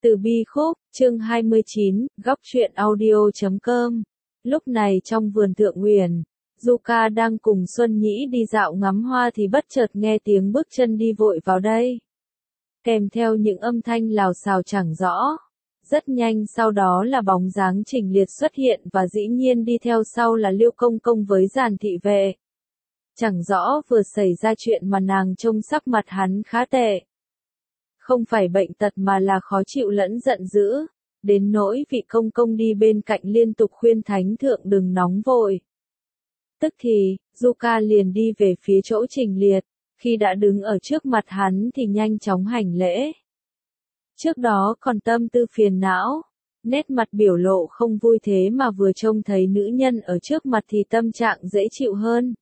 Từ Bi Khúc, chương 29, góc truyện audio.com. Lúc này trong vườn Thượng Uyển, Yuka đang cùng Xuân Nhĩ đi dạo ngắm hoa thì bất chợt nghe tiếng bước chân đi vội vào đây. Kèm theo những âm thanh lào xào chẳng rõ. Rất nhanh sau đó là bóng dáng Trình Liệt xuất hiện và dĩ nhiên đi theo sau là Liêu Công Công với dàn thị vệ. Chẳng rõ vừa xảy ra chuyện mà nàng trông sắc mặt hắn khá tệ. Không phải bệnh tật mà là khó chịu lẫn giận dữ, đến nỗi vị công công đi bên cạnh liên tục khuyên thánh thượng đừng nóng vội. Tức thì, Yuka liền đi về phía chỗ Trình Liệt, khi đã đứng ở trước mặt hắn thì nhanh chóng hành lễ. Trước đó còn tâm tư phiền não, nét mặt biểu lộ không vui thế mà vừa trông thấy nữ nhân ở trước mặt thì tâm trạng dễ chịu hơn.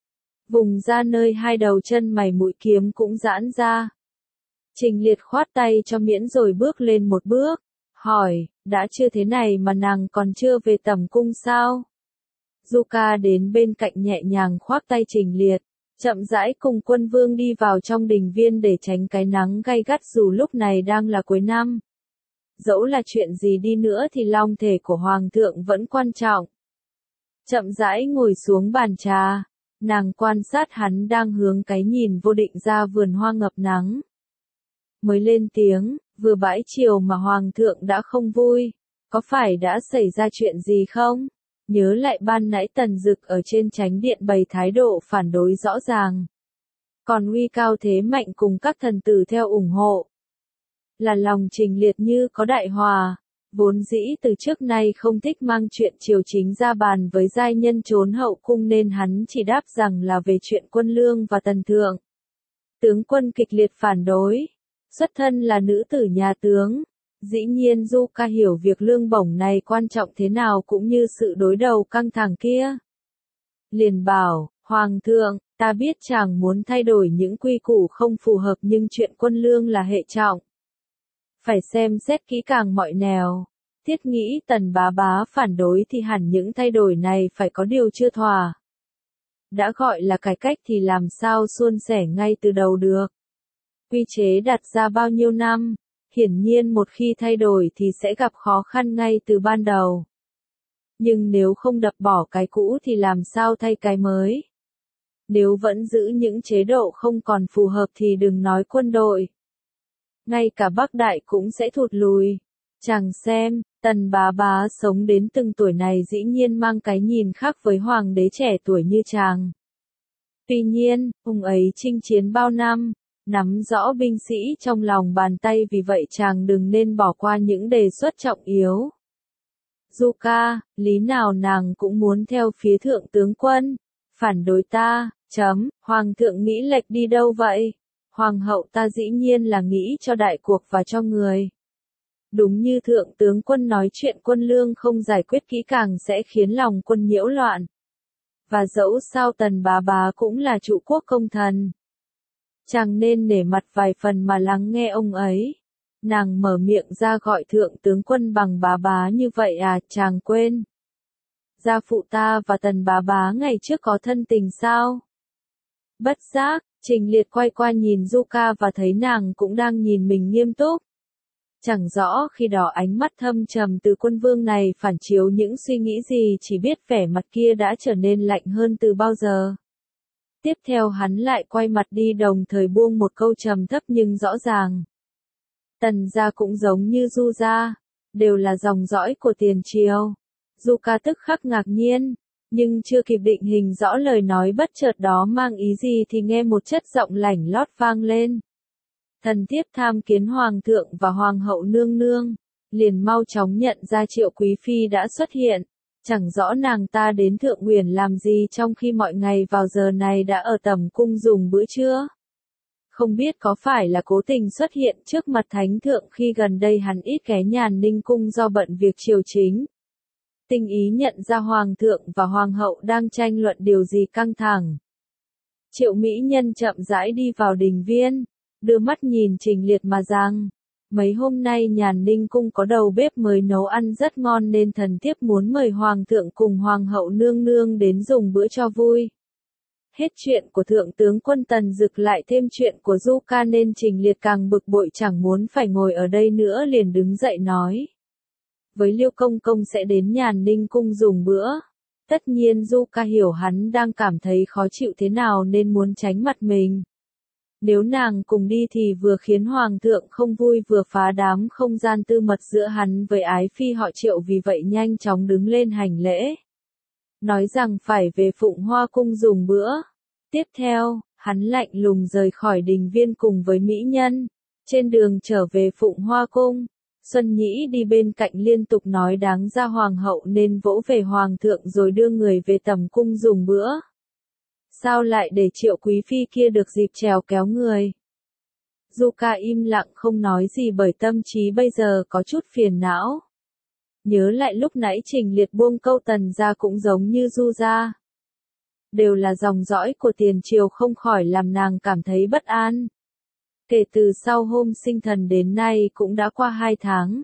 Vùng ra nơi hai đầu chân mày mũi kiếm cũng giãn ra. Trình Liệt khoát tay cho miễn rồi bước lên một bước, hỏi, đã chưa thế này mà nàng còn chưa về tẩm cung sao? Yuka đến bên cạnh nhẹ nhàng khoác tay Trình Liệt, chậm rãi cùng quân vương đi vào trong đình viên để tránh cái nắng gay gắt dù lúc này đang là cuối năm. Dẫu là chuyện gì đi nữa thì long thể của Hoàng thượng vẫn quan trọng. Chậm rãi ngồi xuống bàn trà, nàng quan sát hắn đang hướng cái nhìn vô định ra vườn hoa ngập nắng. Mới lên tiếng, vừa bãi chiều mà Hoàng thượng đã không vui, có phải đã xảy ra chuyện gì không? Nhớ lại ban nãy Tần Dực ở trên chánh điện bày thái độ phản đối rõ ràng. Còn uy cao thế mạnh cùng các thần tử theo ủng hộ. Là lòng Trình Liệt như có đại hòa, vốn dĩ từ trước nay không thích mang chuyện triều chính ra bàn với giai nhân trốn hậu cung nên hắn chỉ đáp rằng là về chuyện quân lương và tần thượng. Tướng quân kịch liệt phản đối. Xuất thân là nữ tử nhà tướng, dĩ nhiên Yuka hiểu việc lương bổng này quan trọng thế nào cũng như sự đối đầu căng thẳng kia. Liền bảo, Hoàng thượng, ta biết chàng muốn thay đổi những quy củ không phù hợp nhưng chuyện quân lương là hệ trọng. Phải xem xét kỹ càng mọi nẻo. Thiết nghĩ Tần bá bá phản đối thì hẳn những thay đổi này phải có điều chưa thỏa. Đã gọi là cải cách thì làm sao suôn sẻ ngay từ đầu được. Quy chế đặt ra bao nhiêu năm, hiển nhiên một khi thay đổi thì sẽ gặp khó khăn ngay từ ban đầu. Nhưng nếu không đập bỏ cái cũ thì làm sao thay cái mới? Nếu vẫn giữ những chế độ không còn phù hợp thì đừng nói quân đội. Ngay cả Bắc Đại cũng sẽ thụt lùi. Chàng xem, Tần bá bá sống đến từng tuổi này dĩ nhiên mang cái nhìn khác với hoàng đế trẻ tuổi như chàng. Tuy nhiên, ông ấy chinh chiến bao năm, nắm rõ binh sĩ trong lòng bàn tay vì vậy chàng đừng nên bỏ qua những đề xuất trọng yếu. Yuka, lý nào nàng cũng muốn theo phía thượng tướng quân, phản đối ta, Hoàng thượng nghĩ lệch đi đâu vậy? Hoàng hậu ta dĩ nhiên là nghĩ cho đại cuộc và cho người. Đúng như thượng tướng quân nói chuyện quân lương không giải quyết kỹ càng sẽ khiến lòng quân nhiễu loạn. Và dẫu sao Tần bá bá cũng là trụ quốc công thần. Chàng nên nể mặt vài phần mà lắng nghe ông ấy. Nàng mở miệng ra gọi thượng tướng quân bằng bá bá như vậy à, chàng quên. Gia phụ ta và Tần bá bá ngày trước có thân tình sao? Bất giác, Trình Liệt quay qua nhìn Yuka và thấy nàng cũng đang nhìn mình nghiêm túc. Chẳng rõ khi đó ánh mắt thâm trầm từ quân vương này phản chiếu những suy nghĩ gì, chỉ biết vẻ mặt kia đã trở nên lạnh hơn từ bao giờ. Tiếp theo hắn lại quay mặt đi đồng thời buông một câu trầm thấp nhưng rõ ràng. Tần gia cũng giống như Du gia, đều là dòng dõi của tiền triều. Yuka tức khắc ngạc nhiên, nhưng chưa kịp định hình rõ lời nói bất chợt đó mang ý gì thì nghe một chất giọng lảnh lót vang lên. Thần thiếp tham kiến Hoàng thượng và Hoàng hậu nương nương, liền mau chóng nhận ra Triệu Quý Phi đã xuất hiện. Chẳng rõ nàng ta đến Thượng Uyển làm gì trong khi mọi ngày vào giờ này đã ở tẩm cung dùng bữa trưa. Không biết có phải là cố tình xuất hiện trước mặt thánh thượng khi gần đây hắn ít ghé Nhàn Ninh cung do bận việc triều chính. Tinh ý nhận ra Hoàng thượng và Hoàng hậu đang tranh luận điều gì căng thẳng. Triệu mỹ nhân chậm rãi đi vào đình viên, đưa mắt nhìn Trình Liệt mà rằng. Mấy hôm nay Nhàn Ninh cung có đầu bếp mới nấu ăn rất ngon nên thần thiếp muốn mời Hoàng thượng cùng Hoàng hậu nương nương đến dùng bữa cho vui. Hết chuyện của thượng tướng quân Tần Dực lại thêm chuyện của Du Ca nên Trình Liệt càng bực bội chẳng muốn phải ngồi ở đây nữa liền đứng dậy nói. Với Liêu Công Công sẽ đến Nhàn Ninh Cung dùng bữa. Tất nhiên Du Ca hiểu hắn đang cảm thấy khó chịu thế nào nên muốn tránh mặt mình. Nếu nàng cùng đi thì vừa khiến Hoàng thượng không vui vừa phá đám không gian tư mật giữa hắn với ái phi họ Triệu, vì vậy nhanh chóng đứng lên hành lễ. Nói rằng phải về Phụng Hoa Cung dùng bữa. Tiếp theo, hắn lạnh lùng rời khỏi đình viên cùng với mỹ nhân. Trên đường trở về Phụng Hoa Cung, Xuân Nhĩ đi bên cạnh liên tục nói đáng ra hoàng hậu nên vỗ về hoàng thượng rồi đưa người về tầm cung dùng bữa. Sao lại để Triệu quý phi kia được dịp trèo kéo người? Du Ca im lặng không nói gì bởi tâm trí bây giờ có chút phiền não. Nhớ lại lúc nãy Trình Liệt buông câu Tần gia cũng giống như Du gia. Đều là dòng dõi của tiền triều không khỏi làm nàng cảm thấy bất an. Kể từ sau hôm sinh thần đến nay cũng đã qua 2 tháng.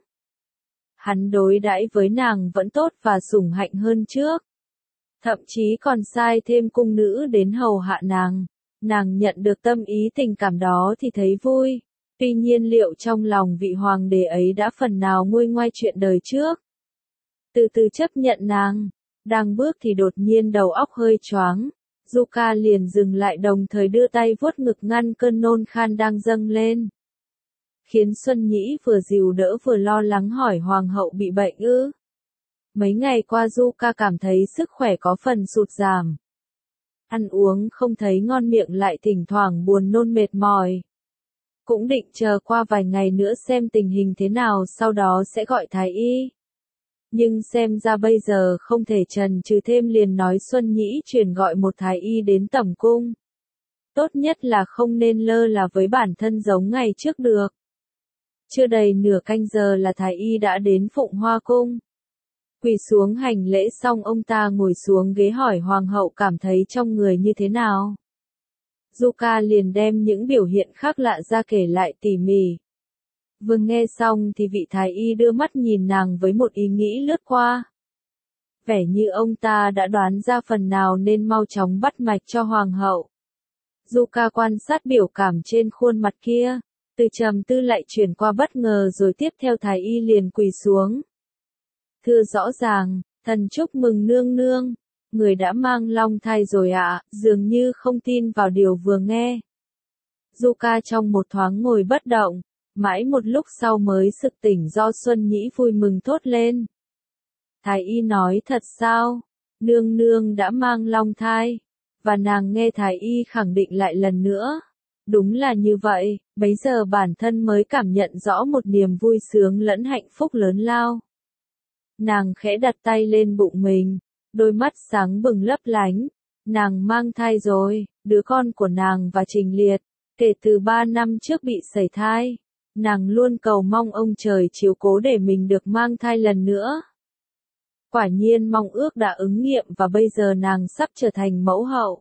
Hắn đối đãi với nàng vẫn tốt và sủng hạnh hơn trước. Thậm chí còn sai thêm cung nữ đến hầu hạ nàng. Nàng nhận được tâm ý tình cảm đó thì thấy vui. Tuy nhiên liệu trong lòng vị hoàng đế ấy đã phần nào nguôi ngoai chuyện đời trước. Từ từ chấp nhận nàng. Đang bước thì đột nhiên đầu óc hơi choáng. Du Ca liền dừng lại đồng thời đưa tay vuốt ngực ngăn cơn nôn khan đang dâng lên. Khiến Xuân Nhĩ vừa dìu đỡ vừa lo lắng hỏi hoàng hậu bị bệnh ư? Mấy ngày qua Du Ca cảm thấy sức khỏe có phần sụt giảm. Ăn uống không thấy ngon miệng lại thỉnh thoảng buồn nôn mệt mỏi. Cũng định chờ qua vài ngày nữa xem tình hình thế nào sau đó sẽ gọi thái y. Nhưng xem ra bây giờ không thể chần chừ thêm liền nói Xuân Nhĩ truyền gọi một thái y đến tẩm cung. Tốt nhất là không nên lơ là với bản thân giống ngày trước được. Chưa đầy nửa canh giờ là thái y đã đến Phụng Hoa Cung. Quỳ xuống hành lễ xong ông ta ngồi xuống ghế hỏi hoàng hậu cảm thấy trong người như thế nào. Du Ca liền đem những biểu hiện khác lạ ra kể lại tỉ mỉ. Vừa nghe xong thì vị thái y đưa mắt nhìn nàng với một ý nghĩ lướt qua. Vẻ như ông ta đã đoán ra phần nào nên mau chóng bắt mạch cho hoàng hậu. Du Ca quan sát biểu cảm trên khuôn mặt kia, từ trầm tư lại chuyển qua bất ngờ rồi tiếp theo thái y liền quỳ xuống. Thưa rõ ràng, thần chúc mừng nương nương, người đã mang long thai rồi ạ, dường như không tin vào điều vừa nghe. Du Ca trong một thoáng ngồi bất động. Mãi một lúc sau mới sực tỉnh do Xuân Nhĩ vui mừng thốt lên. Thái y nói thật sao? Nương nương đã mang long thai. Và nàng nghe thái y khẳng định lại lần nữa. Đúng là như vậy, bấy giờ bản thân mới cảm nhận rõ một niềm vui sướng lẫn hạnh phúc lớn lao. Nàng khẽ đặt tay lên bụng mình, đôi mắt sáng bừng lấp lánh. Nàng mang thai rồi, đứa con của nàng và Trình Liệt, kể từ 3 năm trước bị sẩy thai. Nàng luôn cầu mong ông trời chiếu cố để mình được mang thai lần nữa. Quả nhiên mong ước đã ứng nghiệm và bây giờ nàng sắp trở thành mẫu hậu.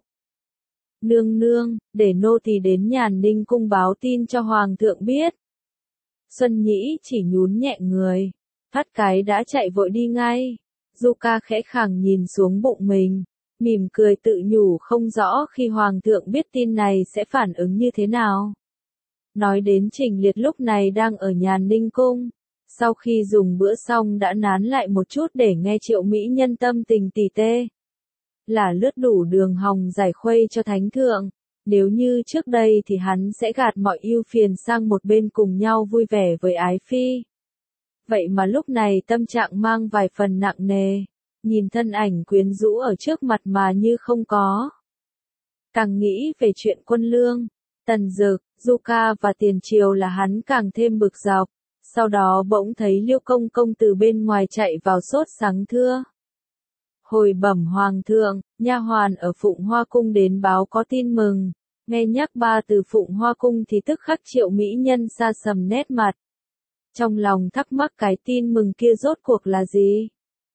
Nương nương, để nô tỳ đến Nhàn Ninh Cung báo tin cho hoàng thượng biết. Xuân Nhĩ chỉ nhún nhẹ người, thoát cái đã chạy vội đi ngay. Du Ca khẽ khàng nhìn xuống bụng mình, mỉm cười tự nhủ không rõ khi hoàng thượng biết tin này sẽ phản ứng như thế nào. Nói đến Trình Liệt lúc này đang ở Nhàn Ninh Cung. Sau khi dùng bữa xong đã nán lại một chút để nghe Triệu mỹ nhân tâm tình tỉ tê. Là lướt đủ đường hòng giải khuây cho thánh thượng. Nếu như trước đây thì hắn sẽ gạt mọi ưu phiền sang một bên cùng nhau vui vẻ với ái phi. Vậy mà lúc này tâm trạng mang vài phần nặng nề. Nhìn thân ảnh quyến rũ ở trước mặt mà như không có. Càng nghĩ về chuyện Quân Lương, Tần Dực, Du Ca và tiền triều là hắn càng thêm bực dọc. Sau đó bỗng thấy Liêu Công Công từ bên ngoài chạy vào sốt sáng thưa. Hồi bẩm hoàng thượng, nha hoàn ở Phụng Hoa Cung đến báo có tin mừng. Nghe nhắc 3 từ Phụng Hoa Cung thì tức khắc Triệu mỹ nhân sa sầm nét mặt. Trong lòng thắc mắc cái tin mừng kia rốt cuộc là gì?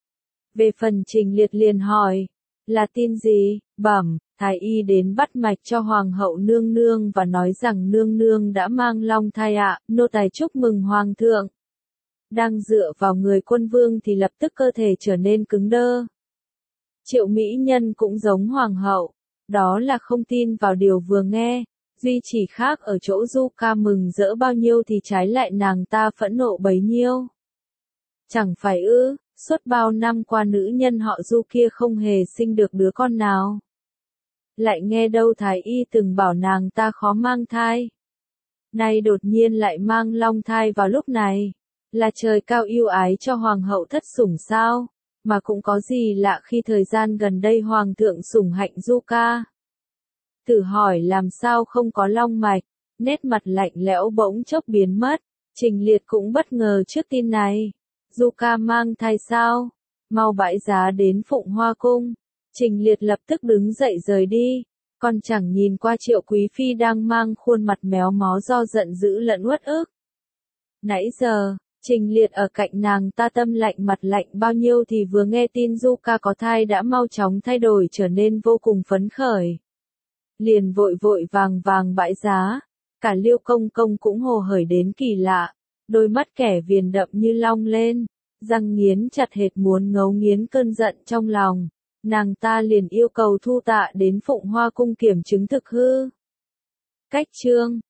Về phần Trình Liệt liền hỏi, là tin gì? Bẩm, thái y đến bắt mạch cho hoàng hậu nương nương và nói rằng nương nương đã mang long thai ạ, nô tài chúc mừng hoàng thượng. Đang dựa vào người Quân vương thì lập tức cơ thể trở nên cứng đơ. Triệu mỹ nhân cũng giống hoàng hậu, đó là không tin vào điều vừa nghe. Duy chỉ khác ở chỗ Yuka mừng rỡ bao nhiêu thì trái lại nàng ta phẫn nộ bấy nhiêu. Chẳng phải ư, suốt bao năm qua nữ nhân họ Du kia không hề sinh được đứa con nào. Lại nghe đâu thái y từng bảo nàng ta khó mang thai. Nay đột nhiên lại mang long thai vào lúc này. Là trời cao yêu ái cho hoàng hậu thất sủng sao? Mà cũng có gì lạ khi thời gian gần đây hoàng thượng sủng hạnh Yuka. Tự hỏi làm sao không có long mạch, nét mặt lạnh lẽo bỗng chốc biến mất. Trình Liệt cũng bất ngờ trước tin này. Yuka mang thai sao? Mau bãi giá đến Phụng Hoa Cung. Trình Liệt lập tức đứng dậy rời đi. Còn chẳng nhìn qua Triệu Quý Phi đang mang khuôn mặt méo mó do giận dữ lẫn uất ức. Nãy giờ, Trình Liệt ở cạnh nàng ta tâm lạnh mặt lạnh bao nhiêu thì vừa nghe tin Yuka có thai đã mau chóng thay đổi trở nên vô cùng phấn khởi. Liền vội vội vàng vàng bãi giá, cả Liêu Công Công cũng hồ hởi đến kỳ lạ, đôi mắt kẻ viền đậm như long lên, răng nghiến chặt hệt muốn ngấu nghiến cơn giận trong lòng. Nàng ta liền yêu cầu Thu Tạ đến Phụng Hoa Cung kiểm chứng thực hư. Cách chương